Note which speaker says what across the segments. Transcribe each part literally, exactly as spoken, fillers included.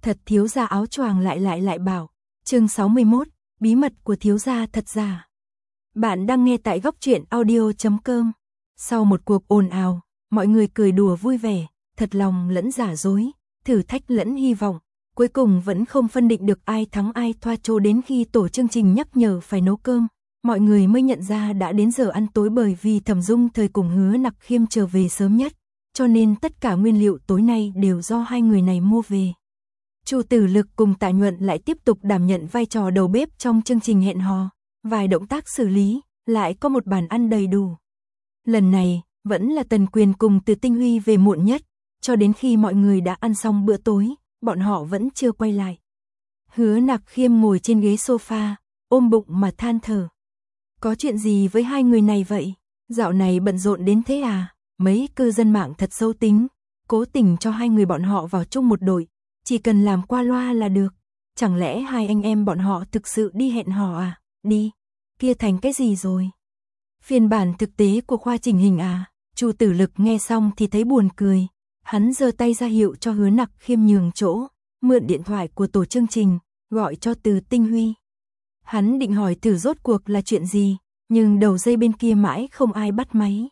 Speaker 1: thật thiếu gia áo choàng lại lại lại bảo. Chương sáu mươi mốt, bí mật của thiếu gia thật giả. Bạn đang nghe tại góc truyện audio chấm com. Sau một cuộc ồn ào, mọi người cười đùa vui vẻ, thật lòng lẫn giả dối, thử thách lẫn hy vọng, cuối cùng vẫn không phân định được ai thắng ai thoa cho đến khi tổ chương trình nhắc nhở phải nấu cơm, mọi người mới nhận ra đã đến giờ ăn tối, bởi vì Thẩm Dung thời cùng Hứa Nặc Khiêm trở về sớm nhất, cho nên tất cả nguyên liệu tối nay đều do hai người này mua về. Chu Tử Lực cùng Tạ Nhuận lại tiếp tục đảm nhận vai trò đầu bếp trong chương trình hẹn hò, vài động tác xử lý, lại có một bàn ăn đầy đủ. Lần này, vẫn là Tần Quyền cùng Từ Tinh Huy về muộn nhất, cho đến khi mọi người đã ăn xong bữa tối, bọn họ vẫn chưa quay lại. Hứa Nặc Khiêm ngồi trên ghế sofa, ôm bụng mà than thở. Có chuyện gì với hai người này vậy? Dạo này bận rộn đến thế à? Mấy cư dân mạng thật xấu tính, cố tình cho hai người bọn họ vào chung một đội, chỉ cần làm qua loa là được. Chẳng lẽ hai anh em bọn họ thực sự đi hẹn hò à? Đi, kia thành cái gì rồi? Phiên bản thực tế của khoa chỉnh hình à? Chu Tử Lực nghe xong thì thấy buồn cười, hắn giơ tay ra hiệu cho Hứa Nặc Khiêm nhường chỗ, mượn điện thoại của tổ chương trình, gọi cho Từ Tinh Huy. Hắn định hỏi thử rốt cuộc là chuyện gì, nhưng đầu dây bên kia mãi không ai bắt máy.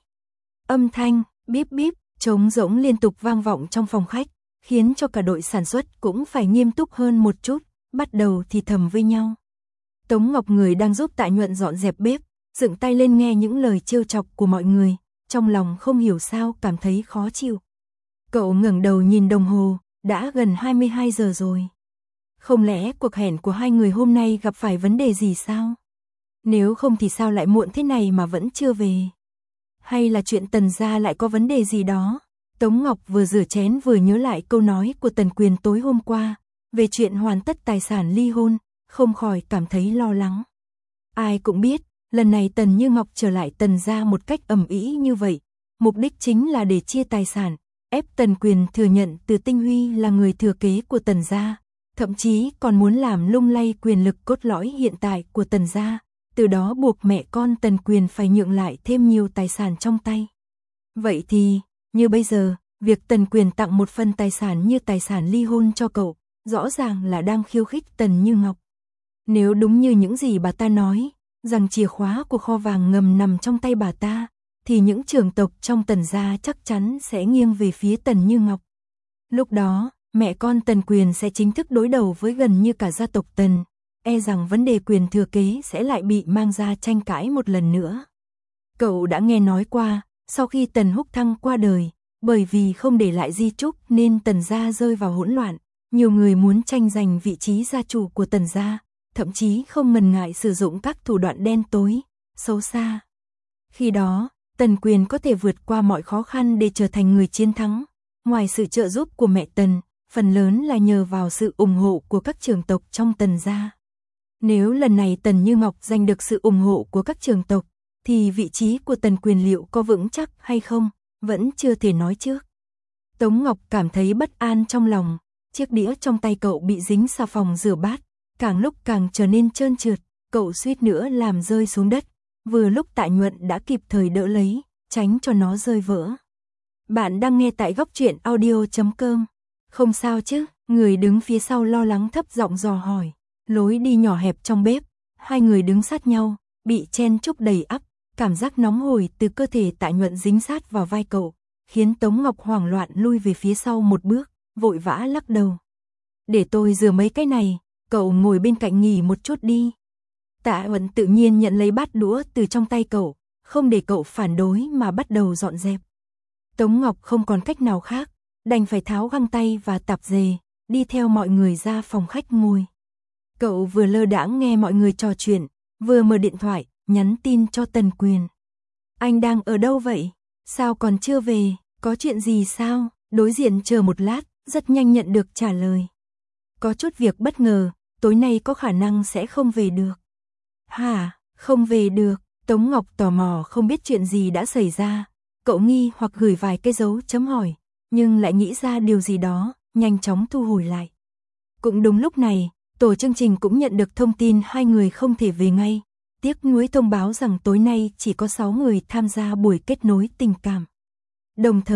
Speaker 1: Âm thanh bíp bíp trống rỗng liên tục vang vọng trong phòng khách, khiến cho cả đội sản xuất cũng phải nghiêm túc hơn một chút, bắt đầu thì thầm với nhau. Tống Ngọc người đang giúp Tạ Nhuận dọn dẹp bếp, dựng tay lên nghe những lời trêu chọc của mọi người, trong lòng không hiểu sao cảm thấy khó chịu. Cậu ngẩng đầu nhìn đồng hồ, đã gần hai mươi hai giờ rồi. Không lẽ cuộc hẹn của hai người hôm nay gặp phải vấn đề gì sao? Nếu không thì sao lại muộn thế này mà vẫn chưa về? Hay là chuyện Tần gia lại có vấn đề gì đó? Tống Ngọc vừa rửa chén vừa nhớ lại câu nói của Tần Quyền tối hôm qua, về chuyện hoàn tất tài sản ly hôn, không khỏi cảm thấy lo lắng. Ai cũng biết, lần này Tần Như Ngọc trở lại Tần gia một cách ầm ĩ như vậy, mục đích chính là để chia tài sản, ép Tần Quyền thừa nhận Từ Tinh Huy là người thừa kế của Tần gia, thậm chí còn muốn làm lung lay quyền lực cốt lõi hiện tại của Tần gia, từ đó buộc mẹ con Tần Quyền phải nhượng lại thêm nhiều tài sản trong tay. Vậy thì, như bây giờ, việc Tần Quyền tặng một phần tài sản như tài sản ly hôn cho cậu, rõ ràng là đang khiêu khích Tần Như Ngọc. Nếu đúng như những gì bà ta nói, rằng chìa khóa của kho vàng ngầm nằm trong tay bà ta, thì những trưởng tộc trong Tần gia chắc chắn sẽ nghiêng về phía Tần Như Ngọc. Lúc đó, mẹ con Tần Quyền sẽ chính thức đối đầu với gần như cả gia tộc Tần, e rằng vấn đề quyền thừa kế sẽ lại bị mang ra tranh cãi một lần nữa. Cậu đã nghe nói qua, sau khi Tần Húc Thăng qua đời, bởi vì không để lại di chúc nên Tần gia rơi vào hỗn loạn, nhiều người muốn tranh giành vị trí gia chủ của Tần gia, thậm chí không ngần ngại sử dụng các thủ đoạn đen tối, xấu xa. Khi đó, Tần Quyền có thể vượt qua mọi khó khăn để trở thành người chiến thắng, ngoài sự trợ giúp của mẹ Tần, phần lớn là nhờ vào sự ủng hộ của các trưởng tộc trong Tần gia. Nếu lần này Tần Như Ngọc giành được sự ủng hộ của các trưởng tộc, thì vị trí của Tần Quyền liệu có vững chắc hay không, vẫn chưa thể nói trước. Tống Ngọc cảm thấy bất an trong lòng, chiếc đĩa trong tay cậu bị dính xà phòng rửa bát, càng lúc càng trở nên trơn trượt, cậu suýt nữa làm rơi xuống đất, vừa lúc Tạ Nhuận đã kịp thời đỡ lấy, tránh cho nó rơi vỡ. Bạn đang nghe tại góc truyện audio chấm com. Không sao chứ? Người đứng phía sau lo lắng thấp giọng dò hỏi. Lối đi nhỏ hẹp trong bếp, hai người đứng sát nhau, bị chen chúc đầy ắp, cảm giác nóng hổi từ cơ thể Tạ Nhuận dính sát vào vai cậu, khiến Tống Ngọc hoảng loạn lui về phía sau một bước, vội vã lắc đầu. Để tôi rửa mấy cái này, cậu ngồi bên cạnh nghỉ một chút đi. Tạ Nhuận tự nhiên nhận lấy bát đũa từ trong tay cậu, không để cậu phản đối mà bắt đầu dọn dẹp. Tống Ngọc không còn cách nào khác, đành phải tháo găng tay và tạp dề, đi theo mọi người ra phòng khách ngồi. Cậu vừa lơ đãng nghe mọi người trò chuyện, vừa mở điện thoại, nhắn tin cho Tần Quyền. Anh đang ở đâu vậy? Sao còn chưa về? Có chuyện gì sao? Đối diện chờ một lát, rất nhanh nhận được trả lời. Có chút việc bất ngờ, tối nay có khả năng sẽ không về được. Hả? Không về được? Tống Ngọc tò mò không biết chuyện gì đã xảy ra. Cậu nghi hoặc gửi vài cái dấu chấm hỏi, nhưng lại nghĩ ra điều gì đó, nhanh chóng thu hồi lại. Cũng đúng lúc này, tổ chương trình cũng nhận được thông tin hai người không thể về ngay. Tiếc nuối thông báo rằng tối nay chỉ có sáu người tham gia buổi kết nối tình cảm. Đồng thời,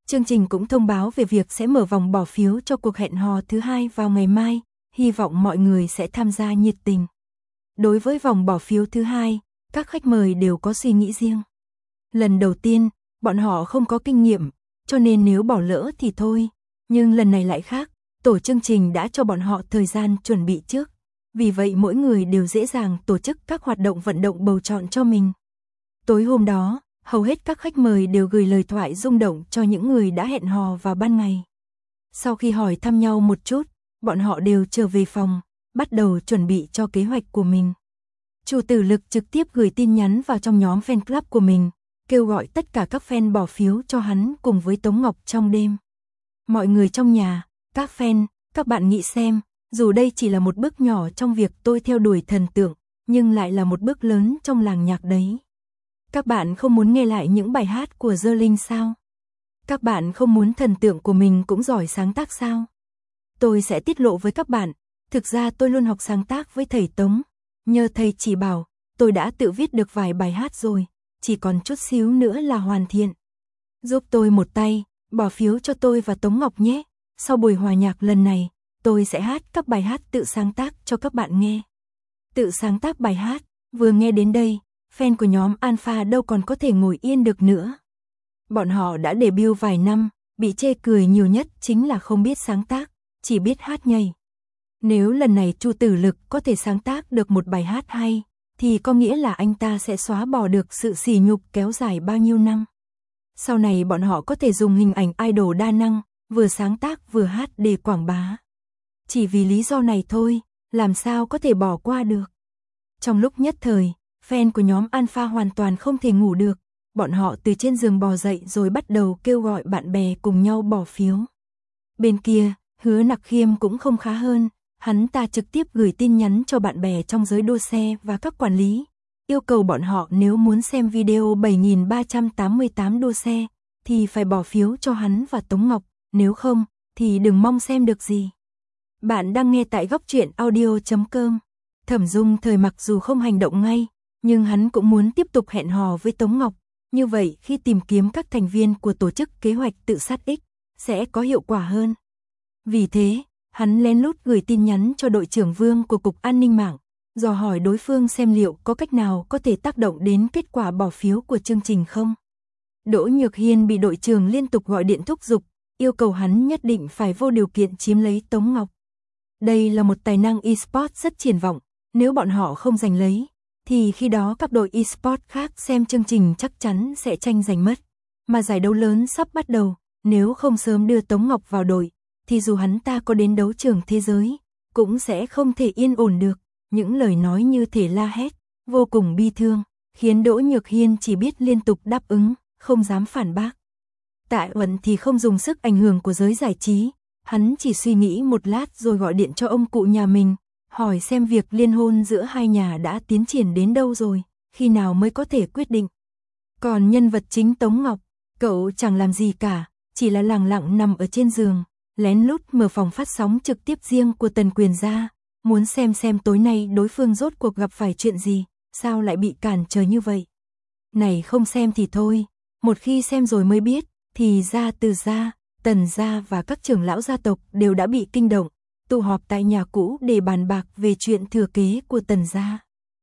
Speaker 1: Chương trình cũng thông báo về việc sẽ mở vòng bỏ phiếu cho cuộc hẹn hò thứ hai vào ngày mai, hy vọng mọi người sẽ tham gia nhiệt tình. Đối với vòng bỏ phiếu thứ hai, các khách mời đều có suy nghĩ riêng. Lần đầu tiên, bọn họ không có kinh nghiệm, cho nên nếu bỏ lỡ thì thôi, nhưng lần này lại khác, tổ chương trình đã cho bọn họ thời gian chuẩn bị trước. Vì vậy mỗi người đều dễ dàng tổ chức các hoạt động vận động bầu chọn cho mình. Tối hôm đó, hầu hết các khách mời đều gửi lời thoại rung động cho những người đã hẹn hò vào ban ngày. Sau khi hỏi thăm nhau một chút, bọn họ đều trở về phòng, bắt đầu chuẩn bị cho kế hoạch của mình. Chu Tử Lực trực tiếp gửi tin nhắn vào trong nhóm fan club của mình, kêu gọi tất cả các fan bỏ phiếu cho hắn cùng với Tống Ngọc trong đêm. Mọi người trong nhà, các fan, các bạn nghĩ xem, dù đây chỉ là một bước nhỏ trong việc tôi theo đuổi thần tượng, nhưng lại là một bước lớn trong làng nhạc đấy. Các bạn không muốn nghe lại những bài hát của Dơ Linh sao? Các bạn không muốn thần tượng của mình cũng giỏi sáng tác sao? Tôi sẽ tiết lộ với các bạn, thực ra tôi luôn học sáng tác với thầy Tống. Nhờ thầy chỉ bảo, tôi đã tự viết được vài bài hát rồi, chỉ còn chút xíu nữa là hoàn thiện. Giúp tôi một tay, bỏ phiếu cho tôi và Tống Ngọc nhé. Sau buổi hòa nhạc lần này, tôi sẽ hát các bài hát tự sáng tác cho các bạn nghe. Tự sáng tác bài hát, vừa nghe đến đây, fan của nhóm Alpha đâu còn có thể ngồi yên được nữa. Bọn họ đã debut vài năm, bị chê cười nhiều nhất chính là không biết sáng tác, chỉ biết hát nhảy. Nếu lần này Chu Tử Lực có thể sáng tác được một bài hát hay, thì có nghĩa là anh ta sẽ xóa bỏ được sự sỉ nhục kéo dài bao nhiêu năm. Sau này bọn họ có thể dùng hình ảnh idol đa năng, vừa sáng tác vừa hát để quảng bá. Chỉ vì lý do này thôi, làm sao có thể bỏ qua được. Trong lúc nhất thời, fan của nhóm Alpha hoàn toàn không thể ngủ được. Bọn họ từ trên giường bò dậy rồi bắt đầu kêu gọi bạn bè cùng nhau bỏ phiếu. Bên kia, Hứa Nặc Khiêm cũng không khá hơn. Hắn ta trực tiếp gửi tin nhắn cho bạn bè trong giới đua xe và các quản lý, yêu cầu bọn họ nếu muốn xem video bảy nghìn ba trăm tám mươi tám đua xe, thì phải bỏ phiếu cho hắn và Tống Ngọc, nếu không, thì đừng mong xem được gì. Bạn đang nghe tại góc truyện audio chấm com. Thẩm Dung Thời mặc dù không hành động ngay, nhưng hắn cũng muốn tiếp tục hẹn hò với Tống Ngọc, như vậy khi tìm kiếm các thành viên của tổ chức kế hoạch tự sát X, sẽ có hiệu quả hơn. Vì thế, hắn lén lút gửi tin nhắn cho đội trưởng Vương của Cục An ninh mạng, dò hỏi đối phương xem liệu có cách nào có thể tác động đến kết quả bỏ phiếu của chương trình không. Đỗ Nhược Hiên bị đội trưởng liên tục gọi điện thúc giục, yêu cầu hắn nhất định phải vô điều kiện chiếm lấy Tống Ngọc. Đây là một tài năng e-sport rất triển vọng, nếu bọn họ không giành lấy, thì khi đó các đội e-sport khác xem chương trình chắc chắn sẽ tranh giành mất. Mà giải đấu lớn sắp bắt đầu, nếu không sớm đưa Tống Ngọc vào đội, thì dù hắn ta có đến đấu trường thế giới, cũng sẽ không thể yên ổn được. Những lời nói như thể la hét, vô cùng bi thương, khiến Đỗ Nhược Hiên chỉ biết liên tục đáp ứng, không dám phản bác. Tạ Uẩn thì không dùng sức ảnh hưởng của giới giải trí, hắn chỉ suy nghĩ một lát rồi gọi điện cho ông cụ nhà mình, hỏi xem việc liên hôn giữa hai nhà đã tiến triển đến đâu rồi, khi nào mới có thể quyết định. Còn nhân vật chính Tống Ngọc, cậu chẳng làm gì cả, chỉ là lẳng lặng nằm ở trên giường, lén lút mở phòng phát sóng trực tiếp riêng của Tần Quyền ra, muốn xem xem tối nay đối phương rốt cuộc gặp phải chuyện gì, sao lại bị cản trở như vậy. Này không xem thì thôi, một khi xem rồi mới biết, thì ra Từ gia, Tần gia và các trưởng lão gia tộc đều đã bị kinh động, tụ họp tại nhà cũ để bàn bạc về chuyện thừa kế của Tần gia.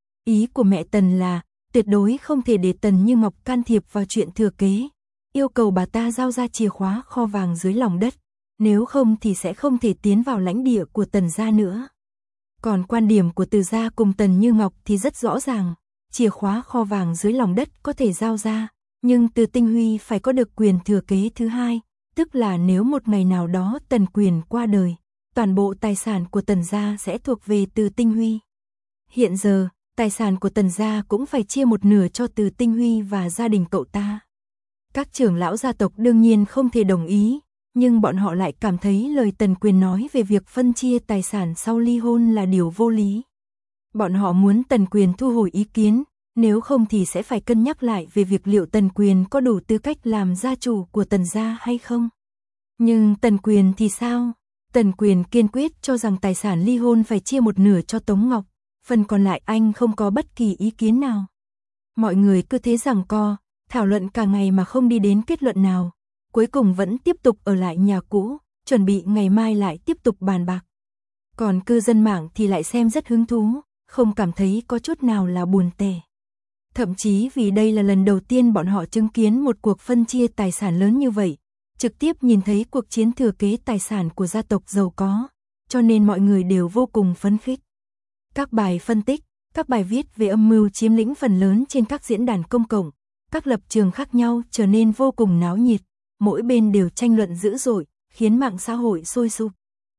Speaker 1: Ý của mẹ Tần là, tuyệt đối không thể để Tần Như Ngọc can thiệp vào chuyện thừa kế, yêu cầu bà ta giao ra chìa khóa kho vàng dưới lòng đất, nếu không thì sẽ không thể tiến vào lãnh địa của Tần gia nữa. Còn quan điểm của Từ gia cùng Tần Như Ngọc thì rất rõ ràng, chìa khóa kho vàng dưới lòng đất có thể giao ra, nhưng Từ Tinh Huy phải có được quyền thừa kế thứ hai, tức là nếu một ngày nào đó Tần Quyền qua đời, toàn bộ tài sản của Tần gia sẽ thuộc về Từ Tinh Huy. Hiện giờ, tài sản của Tần gia cũng phải chia một nửa cho Từ Tinh Huy và gia đình cậu ta. Các trưởng lão gia tộc đương nhiên không thể đồng ý, nhưng bọn họ lại cảm thấy lời Tần Quyền nói về việc phân chia tài sản sau ly hôn là điều vô lý. Bọn họ muốn Tần Quyền thu hồi ý kiến, nếu không thì sẽ phải cân nhắc lại về việc liệu Tần Quyền có đủ tư cách làm gia chủ của Tần gia hay không. Nhưng Tần Quyền thì sao? Tần Quyền kiên quyết cho rằng tài sản ly hôn phải chia một nửa cho Tống Ngọc, phần còn lại anh không có bất kỳ ý kiến nào. Mọi người cứ thế giằng co, thảo luận cả ngày mà không đi đến kết luận nào. cuối cùng vẫn tiếp tục ở lại nhà cũ, chuẩn bị ngày mai lại tiếp tục bàn bạc. Còn cư dân mạng thì lại xem rất hứng thú, không cảm thấy có chút nào là buồn tẻ. Thậm chí vì đây là lần đầu tiên bọn họ chứng kiến một cuộc phân chia tài sản lớn như vậy, trực tiếp nhìn thấy cuộc chiến thừa kế tài sản của gia tộc giàu có, cho nên mọi người đều vô cùng phấn khích. Các bài phân tích, các bài viết về âm mưu chiếm lĩnh phần lớn trên các diễn đàn công cộng, các lập trường khác nhau trở nên vô cùng náo nhiệt, mỗi bên đều tranh luận dữ dội, khiến mạng xã hội sôi sục.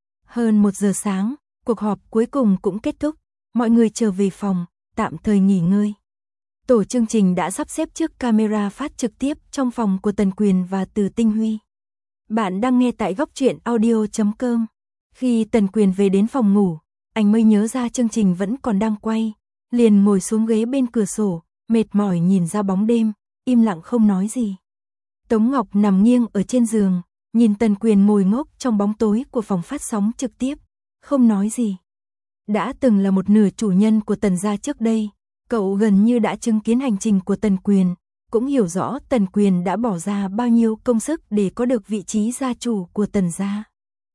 Speaker 1: Hơn một giờ sáng, cuộc họp cuối cùng cũng kết thúc, mọi người trở về phòng, tạm thời nghỉ ngơi. Tổ chương trình đã sắp xếp trước camera phát trực tiếp trong phòng của Tần Quyền và Từ Tinh Huy. Bạn đang nghe tại góc truyện audio chấm com. Khi Tần Quyền về đến phòng ngủ, anh mới nhớ ra chương trình vẫn còn đang quay, liền ngồi xuống ghế bên cửa sổ, mệt mỏi nhìn ra bóng đêm, im lặng không nói gì. Tống Ngọc nằm nghiêng ở trên giường, nhìn Tần Quyền ngồi ngốc trong bóng tối của phòng phát sóng trực tiếp, không nói gì. Đã từng là một nửa chủ nhân của Tần gia trước đây, cậu gần như đã chứng kiến hành trình của Tần Quyền, cũng hiểu rõ Tần Quyền đã bỏ ra bao nhiêu công sức để có được vị trí gia chủ của Tần gia.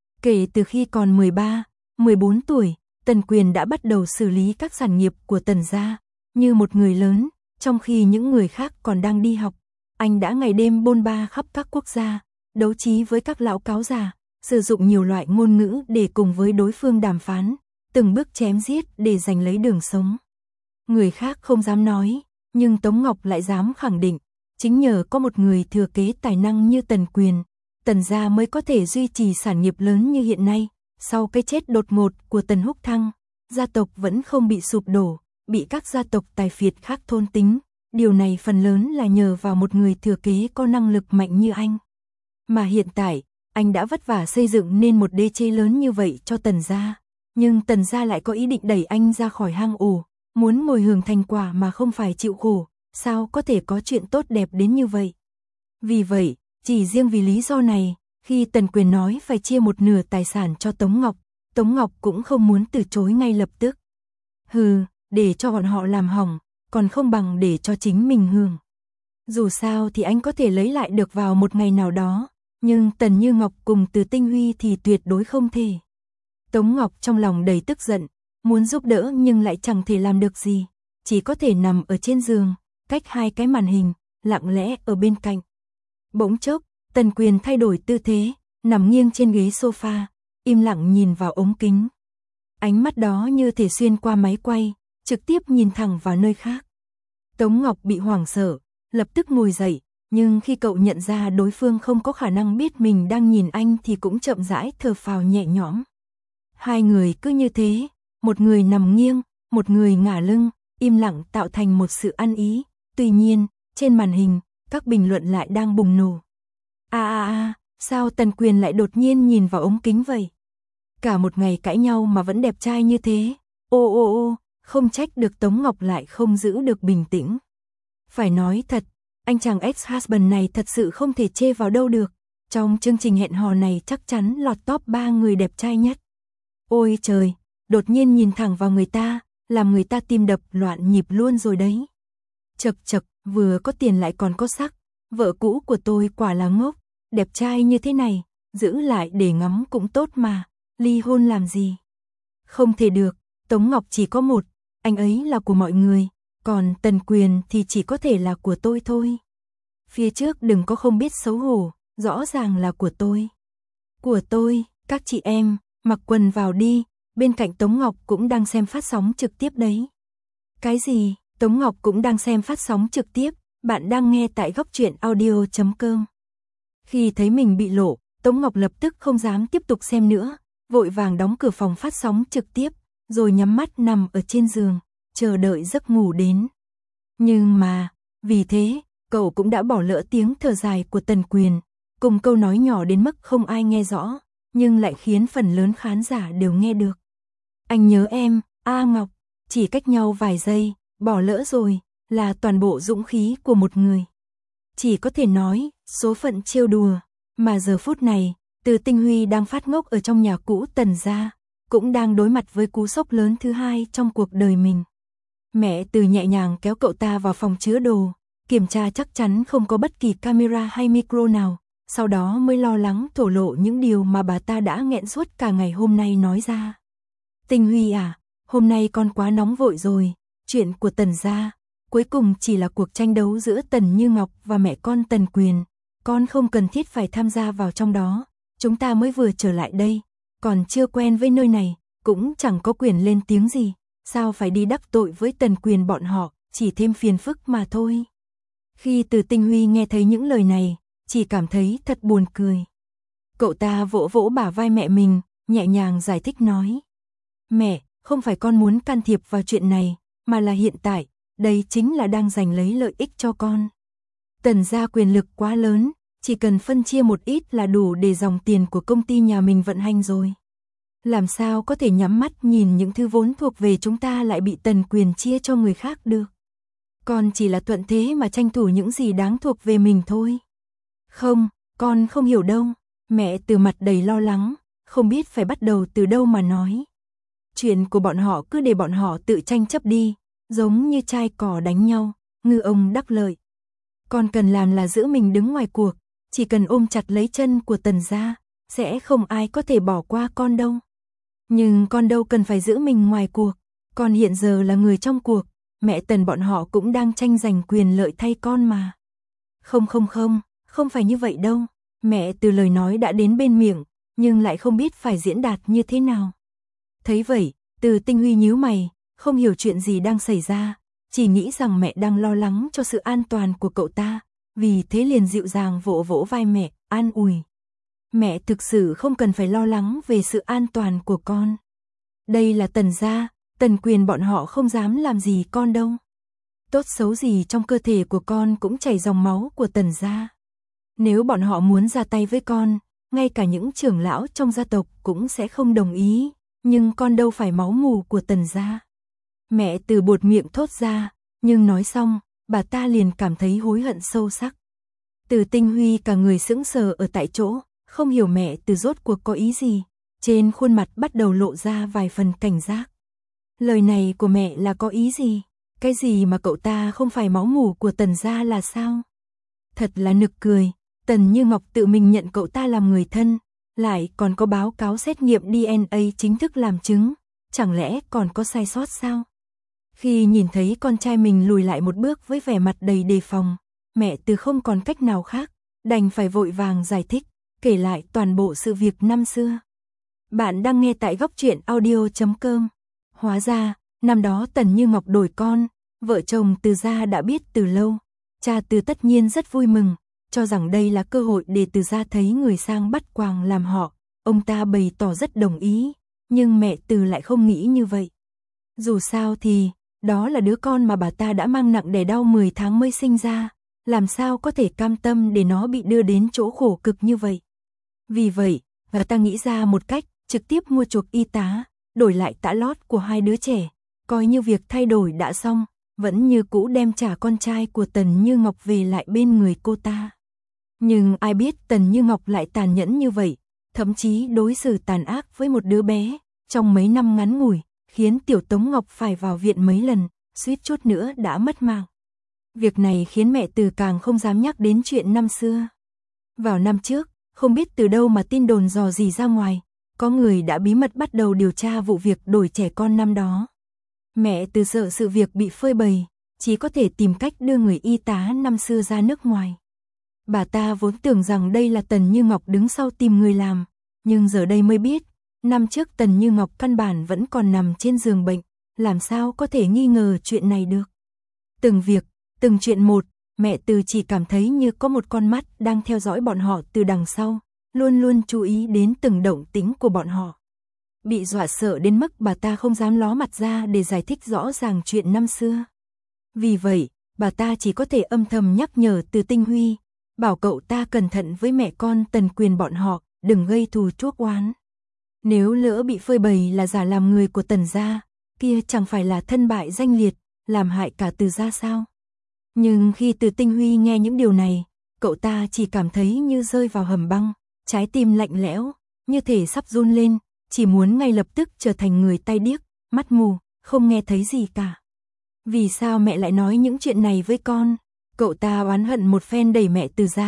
Speaker 1: Kể từ khi còn mười ba, mười bốn tuổi, Tần Quyền đã bắt đầu xử lý các sản nghiệp của Tần gia, như một người lớn, trong khi những người khác còn đang đi học. Anh đã ngày đêm bôn ba khắp các quốc gia, đấu trí với các lão cáo già, sử dụng nhiều loại ngôn ngữ để cùng với đối phương đàm phán, từng bước chém giết để giành lấy đường sống. Người khác không dám nói, nhưng Tống Ngọc lại dám khẳng định, chính nhờ có một người thừa kế tài năng như Tần Quyền, Tần gia mới có thể duy trì sản nghiệp lớn như hiện nay. Sau cái chết đột ngột của Tần Húc Thăng, gia tộc vẫn không bị sụp đổ, bị các gia tộc tài phiệt khác thôn tính. Điều này phần lớn là nhờ vào một người thừa kế có năng lực mạnh như anh. Mà hiện tại, anh đã vất vả xây dựng nên một đế chế lớn như vậy cho Tần gia. Nhưng Tần gia lại có ý định đẩy anh ra khỏi hang ổ, muốn ngồi hưởng thành quả mà không phải chịu khổ, sao có thể có chuyện tốt đẹp đến như vậy. Vì vậy, chỉ riêng vì lý do này, khi Tần Quyền nói phải chia một nửa tài sản cho Tống Ngọc, Tống Ngọc cũng không muốn từ chối ngay lập tức. Hừ, để cho bọn họ làm hỏng, còn không bằng để cho chính mình hưởng. Dù sao thì anh có thể lấy lại được vào một ngày nào đó, nhưng Tần Như Ngọc cùng Từ Tinh Huy thì tuyệt đối không thể. Tống Ngọc trong lòng đầy tức giận, muốn giúp đỡ nhưng lại chẳng thể làm được gì, chỉ có thể nằm ở trên giường, cách hai cái màn hình, lặng lẽ ở bên cạnh. Bỗng chốc, Tần Quyền thay đổi tư thế, nằm nghiêng trên ghế sofa, im lặng nhìn vào ống kính. Ánh mắt đó như thể xuyên qua máy quay, trực tiếp nhìn thẳng vào nơi khác. Tống Ngọc bị hoảng sợ, lập tức ngồi dậy, nhưng khi cậu nhận ra đối phương không có khả năng biết mình đang nhìn anh thì cũng chậm rãi thở phào nhẹ nhõm. Hai người cứ như thế, một người nằm nghiêng, một người ngả lưng, im lặng tạo thành một sự ăn ý. Tuy nhiên, trên màn hình, các bình luận lại đang bùng nổ. À à à, sao Tần Quyền lại đột nhiên nhìn vào ống kính vậy? Cả một ngày cãi nhau mà vẫn đẹp trai như thế. Ô ô ô, không trách được Tống Ngọc lại không giữ được bình tĩnh. Phải nói thật, anh chàng ex-husband này thật sự không thể chê vào đâu được. Trong chương trình hẹn hò này chắc chắn lọt top ba người đẹp trai nhất. Ôi trời, đột nhiên nhìn thẳng vào người ta, làm người ta tim đập loạn nhịp luôn rồi đấy. Chật chật, vừa có tiền lại còn có sắc. Vợ cũ của tôi quả là ngốc, đẹp trai như thế này, giữ lại để ngắm cũng tốt mà, ly hôn làm gì? Không thể được, Tống Ngọc chỉ có một, anh ấy là của mọi người, còn Tần Quyền thì chỉ có thể là của tôi thôi. Phía trước đừng có không biết xấu hổ, rõ ràng là của tôi. Của tôi, các chị em, mặc quần vào đi, bên cạnh Tống Ngọc cũng đang xem phát sóng trực tiếp đấy. Cái gì? Tống Ngọc cũng đang xem phát sóng trực tiếp, bạn đang nghe tại góc truyện audio chấm com. Khi thấy mình bị lộ, Tống Ngọc lập tức không dám tiếp tục xem nữa, vội vàng đóng cửa phòng phát sóng trực tiếp, rồi nhắm mắt nằm ở trên giường, chờ đợi giấc ngủ đến. Nhưng mà, vì thế, cậu cũng đã bỏ lỡ tiếng thở dài của Tần Quyền, cùng câu nói nhỏ đến mức không ai nghe rõ, nhưng lại khiến phần lớn khán giả đều nghe được. Anh nhớ em, A Ngọc, chỉ cách nhau vài giây, bỏ lỡ rồi, là toàn bộ dũng khí của một người. Chỉ có thể nói, số phận trêu đùa, mà giờ phút này, Từ Tinh Huy đang phát ngốc ở trong nhà cũ Tần gia, cũng đang đối mặt với cú sốc lớn thứ hai trong cuộc đời mình. Mẹ Từ nhẹ nhàng kéo cậu ta vào phòng chứa đồ, kiểm tra chắc chắn không có bất kỳ camera hay micro nào, sau đó mới lo lắng thổ lộ những điều mà bà ta đã nghẹn suốt cả ngày hôm nay nói ra. Tinh Huy à, hôm nay con quá nóng vội rồi, chuyện của Tần gia, cuối cùng chỉ là cuộc tranh đấu giữa Tần Như Ngọc và mẹ con Tần Quyền, con không cần thiết phải tham gia vào trong đó, chúng ta mới vừa trở lại đây, còn chưa quen với nơi này, cũng chẳng có quyền lên tiếng gì, sao phải đi đắc tội với Tần Quyền bọn họ, chỉ thêm phiền phức mà thôi. Khi Từ Tinh Huy nghe thấy những lời này, chỉ cảm thấy thật buồn cười. Cậu ta vỗ vỗ bả vai mẹ mình, nhẹ nhàng giải thích nói. Mẹ, không phải con muốn can thiệp vào chuyện này, mà là hiện tại, đây chính là đang giành lấy lợi ích cho con. Tần gia quyền lực quá lớn, chỉ cần phân chia một ít là đủ để dòng tiền của công ty nhà mình vận hành rồi. Làm sao có thể nhắm mắt nhìn những thứ vốn thuộc về chúng ta lại bị Tần Quyền chia cho người khác được. Con chỉ là thuận thế mà tranh thủ những gì đáng thuộc về mình thôi. Không, con không hiểu đâu. Mẹ Từ mặt đầy lo lắng, không biết phải bắt đầu từ đâu mà nói. Chuyện của bọn họ cứ để bọn họ tự tranh chấp đi, giống như trai cỏ đánh nhau, ngư ông đắc lợi. Con cần làm là giữ mình đứng ngoài cuộc, chỉ cần ôm chặt lấy chân của Tần gia, sẽ không ai có thể bỏ qua con đâu. Nhưng con đâu cần phải giữ mình ngoài cuộc, con hiện giờ là người trong cuộc, mẹ Tần bọn họ cũng đang tranh giành quyền lợi thay con mà. Không không không, không phải như vậy đâu. Mẹ Từ lời nói đã đến bên miệng, nhưng lại không biết phải diễn đạt như thế nào. Thấy vậy, Từ Tinh Huy nhíu mày, không hiểu chuyện gì đang xảy ra, chỉ nghĩ rằng mẹ đang lo lắng cho sự an toàn của cậu ta, vì thế liền dịu dàng vỗ vỗ vai mẹ, an ủi. Mẹ thực sự không cần phải lo lắng về sự an toàn của con. Đây là Tần gia, Tần Quyền bọn họ không dám làm gì con đâu. Tốt xấu gì trong cơ thể của con cũng chảy dòng máu của Tần gia. Nếu bọn họ muốn ra tay với con, ngay cả những trưởng lão trong gia tộc cũng sẽ không đồng ý, nhưng con đâu phải máu mù của Tần gia. Mẹ Từ buột miệng thốt ra, nhưng nói xong, bà ta liền cảm thấy hối hận sâu sắc. Từ Tinh Huy cả người sững sờ ở tại chỗ, không hiểu mẹ Từ rốt cuộc có ý gì, trên khuôn mặt bắt đầu lộ ra vài phần cảnh giác. Lời này của mẹ là có ý gì? Cái gì mà cậu ta không phải máu mủ của Tần gia là sao? Thật là nực cười, Tần Như Ngọc tự mình nhận cậu ta làm người thân, lại còn có báo cáo xét nghiệm đê en a chính thức làm chứng, chẳng lẽ còn có sai sót sao? Khi nhìn thấy con trai mình lùi lại một bước với vẻ mặt đầy đề phòng, mẹ Từ không còn cách nào khác, đành phải vội vàng giải thích, kể lại toàn bộ sự việc năm xưa. Bạn đang nghe tại góc truyện audio chấm com. Hóa ra, năm đó Tần Như Ngọc đổi con, vợ chồng Từ gia đã biết từ lâu. Cha Từ tất nhiên rất vui mừng, cho rằng đây là cơ hội để Từ gia thấy người sang bắt quàng làm họ. Ông ta bày tỏ rất đồng ý, nhưng mẹ Từ lại không nghĩ như vậy. Dù sao thì, đó là đứa con mà bà ta đã mang nặng đẻ đau mười tháng mới sinh ra, làm sao có thể cam tâm để nó bị đưa đến chỗ khổ cực như vậy. Vì vậy, bà ta nghĩ ra một cách, trực tiếp mua chuộc y tá, đổi lại tã lót của hai đứa trẻ, coi như việc thay đổi đã xong, vẫn như cũ đem trả con trai của Tần Như Ngọc về lại bên người cô ta. Nhưng ai biết Tần Như Ngọc lại tàn nhẫn như vậy, thậm chí đối xử tàn ác với một đứa bé, trong mấy năm ngắn ngủi, khiến Tiểu Tống Ngọc phải vào viện mấy lần, suýt chút nữa đã mất mạng. Việc này khiến mẹ Từ càng không dám nhắc đến chuyện năm xưa. Vào năm trước, không biết từ đâu mà tin đồn dò dỉ ra ngoài, có người đã bí mật bắt đầu điều tra vụ việc đổi trẻ con năm đó. Mẹ Từ sợ sự việc bị phơi bày, chỉ có thể tìm cách đưa người y tá năm xưa ra nước ngoài. Bà ta vốn tưởng rằng đây là Tần Như Ngọc đứng sau tìm người làm, nhưng giờ đây mới biết, năm trước Tần Như Ngọc căn bản vẫn còn nằm trên giường bệnh, làm sao có thể nghi ngờ chuyện này được. Từng việc, từng chuyện một, mẹ Từ chỉ cảm thấy như có một con mắt đang theo dõi bọn họ từ đằng sau, luôn luôn chú ý đến từng động tĩnh của bọn họ. Bị dọa sợ đến mức bà ta không dám ló mặt ra để giải thích rõ ràng chuyện năm xưa. Vì vậy, bà ta chỉ có thể âm thầm nhắc nhở Từ Tinh Huy, bảo cậu ta cẩn thận với mẹ con Tần Quyền bọn họ, đừng gây thù chuốc oán. Nếu lỡ bị phơi bày là giả làm người của Tần gia, kia chẳng phải là thân bại danh liệt, làm hại cả Từ gia sao? Nhưng khi Từ Tinh Huy nghe những điều này, cậu ta chỉ cảm thấy như rơi vào hầm băng, trái tim lạnh lẽo, như thể sắp run lên, chỉ muốn ngay lập tức trở thành người tai điếc, mắt mù, không nghe thấy gì cả. Vì sao mẹ lại nói những chuyện này với con? Cậu ta oán hận một phen đẩy mẹ Từ ra,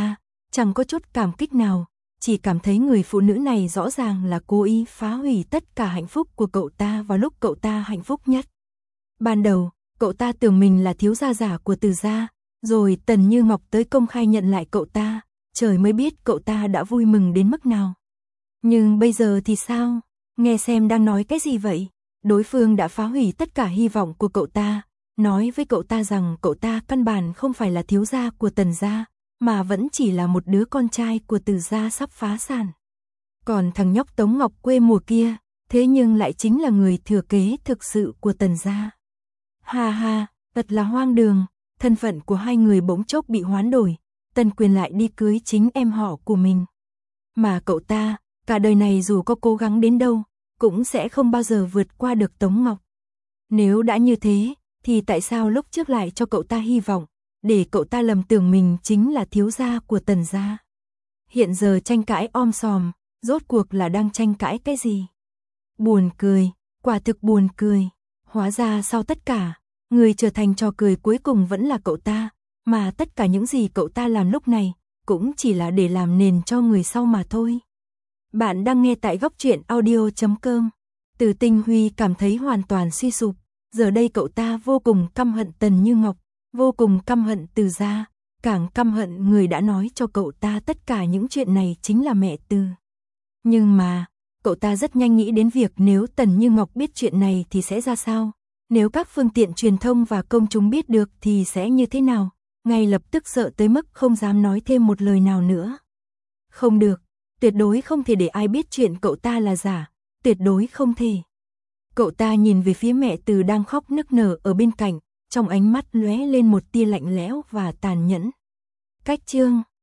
Speaker 1: chẳng có chút cảm kích nào, chỉ cảm thấy người phụ nữ này rõ ràng là cố ý phá hủy tất cả hạnh phúc của cậu ta vào lúc cậu ta hạnh phúc nhất. Ban đầu, cậu ta tưởng mình là thiếu gia giả của Từ gia, rồi Tần Như Ngọc tới công khai nhận lại cậu ta, trời mới biết cậu ta đã vui mừng đến mức nào. Nhưng bây giờ thì sao? Nghe xem đang nói cái gì vậy? Đối phương đã phá hủy tất cả hy vọng của cậu ta, nói với cậu ta rằng cậu ta căn bản không phải là thiếu gia của Tần gia, mà vẫn chỉ là một đứa con trai của Từ gia sắp phá sản. Còn thằng nhóc Tống Ngọc quê mùa kia, thế nhưng lại chính là người thừa kế thực sự của Tần gia. Ha ha, thật là hoang đường, thân phận của hai người bỗng chốc bị hoán đổi, Tần Quyền lại đi cưới chính em họ của mình. Mà cậu ta, cả đời này dù có cố gắng đến đâu, cũng sẽ không bao giờ vượt qua được Tống Ngọc. Nếu đã như thế, thì tại sao lúc trước lại cho cậu ta hy vọng, để cậu ta lầm tưởng mình chính là thiếu gia của Tần gia? Hiện giờ tranh cãi om sòm, rốt cuộc là đang tranh cãi cái gì? Buồn cười, quả thực buồn cười. Hóa ra sau tất cả, người trở thành trò cười cuối cùng vẫn là cậu ta, mà tất cả những gì cậu ta làm lúc này, cũng chỉ là để làm nền cho người sau mà thôi. Bạn đang nghe tại góc truyện audio chấm com. Từ Tinh Huy cảm thấy hoàn toàn suy sụp, giờ đây cậu ta vô cùng căm hận Tần Như Ngọc, vô cùng căm hận Từ gia, càng căm hận người đã nói cho cậu ta tất cả những chuyện này chính là mẹ Từ. Nhưng mà, cậu ta rất nhanh nghĩ đến việc nếu Tần Như Ngọc biết chuyện này thì sẽ ra sao, nếu các phương tiện truyền thông và công chúng biết được thì sẽ như thế nào, ngay lập tức sợ tới mức không dám nói thêm một lời nào nữa. Không được, tuyệt đối không thể để ai biết chuyện cậu ta là giả, tuyệt đối không thể. Cậu ta nhìn về phía mẹ Từ đang khóc nức nở ở bên cạnh, trong ánh mắt lóe lên một tia lạnh lẽo và tàn nhẫn. Cách chương